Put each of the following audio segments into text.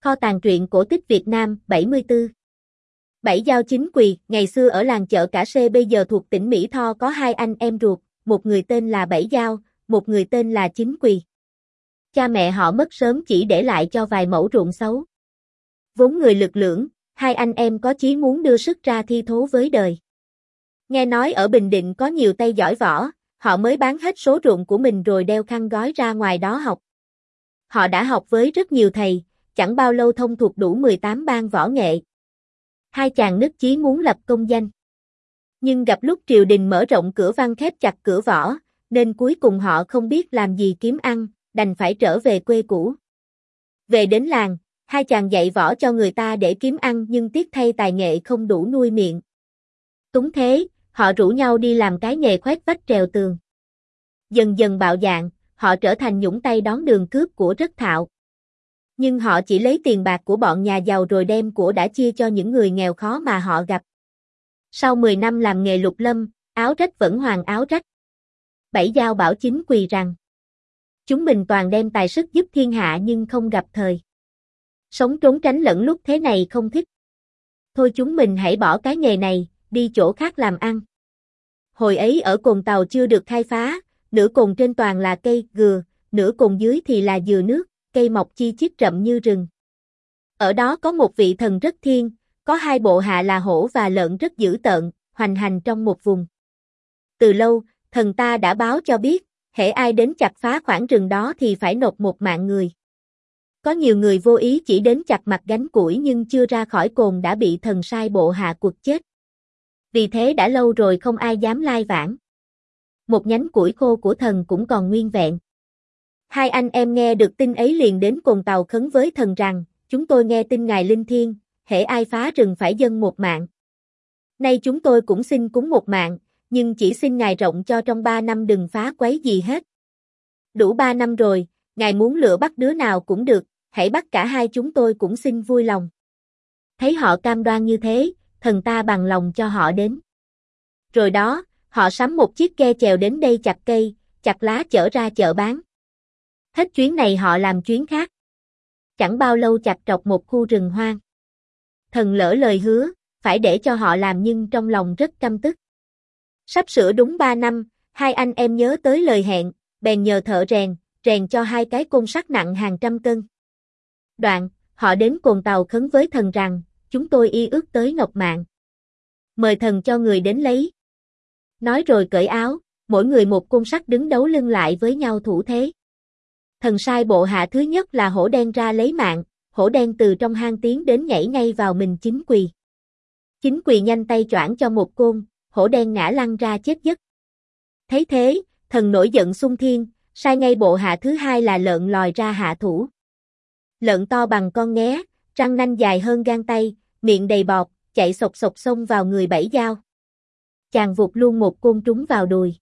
Kho tàng truyện cổ tích Việt Nam 74. Bảy Dao Chính Quỳ. Ngày xưa ở làng chợ Cả Sê bây giờ thuộc tỉnh Mỹ Tho có hai anh em ruột, một người tên là Bảy Dao, một người tên là Chính Quỳ. Cha mẹ họ mất sớm chỉ để lại cho vài mẫu ruộng xấu. Vốn người lực lưỡng, hai anh em có chí muốn đưa sức ra thi thố với đời. Nghe nói ở Bình Định có nhiều tay giỏi võ, họ mới bán hết số ruộng của mình rồi đeo khăn gói ra ngoài đó học. Họ đã học với rất nhiều thầy, chẳng bao lâu thông thuộc đủ 18 ban võ nghệ. Hai chàng nức chí muốn lập công danh. Nhưng gặp lúc triều đình mở rộng cửa văn khép chặt cửa võ, nên cuối cùng họ không biết làm gì kiếm ăn, đành phải trở về quê cũ. Về đến làng, hai chàng dạy võ cho người ta để kiếm ăn nhưng tiếc thay tài nghệ không đủ nuôi miệng. Túng thế, họ rủ nhau đi làm cái nghề khoét vách trèo tường. Dần dần bạo dạn, họ trở thành nhũng tay đón đường cướp của rất thạo. Nhưng họ chỉ lấy tiền bạc của bọn nhà giàu rồi đem của đã chia cho những người nghèo khó mà họ gặp. Sau 10 năm làm nghề lục lâm, áo rách vẫn hoàng áo rách. Bảy Dao bảo Chính Quỳ rằng: chúng mình toàn đem tài sức giúp thiên hạ nhưng không gặp thời. Sống trốn tránh lẫn lúc thế này không thích. Thôi chúng mình hãy bỏ cái nghề này, đi chỗ khác làm ăn. Hồi ấy ở cồn Tàu chưa được khai phá, nửa cồn trên toàn là cây gừa, nửa cồn dưới thì là dừa nước, cây mọc chi chít rậm như rừng. Ở đó có một vị thần rất thiên, có hai bộ hạ là hổ và lợn rất dữ tợn, hoành hành trong một vùng. Từ lâu, thần ta đã báo cho biết, hễ ai đến chặt phá khoảng rừng đó thì phải nộp một mạng người. Có nhiều người vô ý chỉ đến chặt mặt gánh củi nhưng chưa ra khỏi cồn đã bị thần sai bộ hạ quật chết. Vì thế đã lâu rồi không ai dám lai vãng. Một nhánh củi khô của thần cũng còn nguyên vẹn. Hai anh em nghe được tin ấy liền đến cồn Tàu khấn với thần rằng: chúng tôi nghe tin ngài linh thiêng, hễ ai phá rừng phải dâng một mạng. Nay chúng tôi cũng xin cúng một mạng, nhưng chỉ xin ngài rộng cho trong 3 năm đừng phá quấy gì hết. Đủ 3 năm rồi, ngài muốn lựa bắt đứa nào cũng được, hãy bắt cả hai chúng tôi cũng xin vui lòng. Thấy họ cam đoan như thế, thần ta bằng lòng cho họ đến. Rồi đó, họ sắm một chiếc ghe chèo đến đây chặt cây, chặt lá chở ra chợ bán. Hết chuyến này họ làm chuyến khác. Chẳng bao lâu chặt trọc một khu rừng hoang. Thần lỡ lời hứa, phải để cho họ làm nhưng trong lòng rất căm tức. Sắp sửa đúng 3 năm, hai anh em nhớ tới lời hẹn, bèn nhờ thợ rèn cho hai cái côn sắt nặng hàng trăm cân. Đoạn, họ đến cồn Tàu khấn với thần rằng: chúng tôi y ước tới ngọc mạng. Mời thần cho người đến lấy. Nói rồi cởi áo, mỗi người một côn sắt đứng đấu lưng lại với nhau thủ thế. Thần sai bộ hạ thứ nhất là hổ đen ra lấy mạng, hổ đen từ trong hang tiến đến nhảy ngay vào mình Chính Quỳ. Chính Quỳ nhanh tay choảng cho một côn, hổ đen ngã lăn ra chết giấc. Thấy thế, thần nổi giận xung thiên, sai ngay bộ hạ thứ hai là lợn lòi ra hạ thủ. Lợn to bằng con nghé, răng nanh dài hơn gang tay, miệng đầy bọt, chạy sộc sộc xông vào người Bảy Dao. Chàng vụt luôn một côn trúng vào đùi.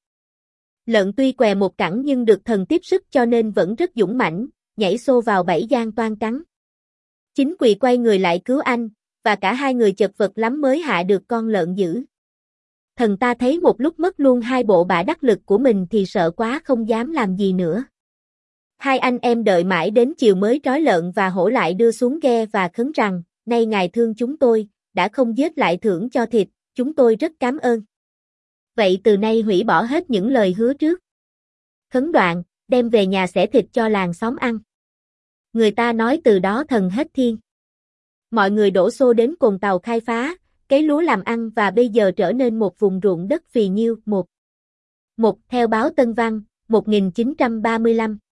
Lợn tuy què một cẳng nhưng được thần tiếp sức cho nên vẫn rất dũng mãnh, nhảy xô vào Bảy Dao toan cắn. Chính Quỳ quay người lại cứu anh, và cả hai người chật vật lắm mới hạ được con lợn dữ. Thần ta thấy một lúc mất luôn hai bộ bả đắc lực của mình thì sợ quá không dám làm gì nữa. Hai anh em đợi mãi đến chiều mới trói lợn và hổ lại đưa xuống ghe và khấn rằng: nay ngài thương chúng tôi, đã không giết lại thưởng cho thịt, chúng tôi rất cảm ơn. Vậy từ nay hủy bỏ hết những lời hứa trước. Khấn đoạn, đem về nhà xẻ thịt cho làng xóm ăn. Người ta nói từ đó thần hết thiên. Mọi người đổ xô đến cồn Tàu khai phá, cấy lúa làm ăn và bây giờ trở nên một vùng ruộng đất phì nhiêu. Theo báo Tân Văn, 1935.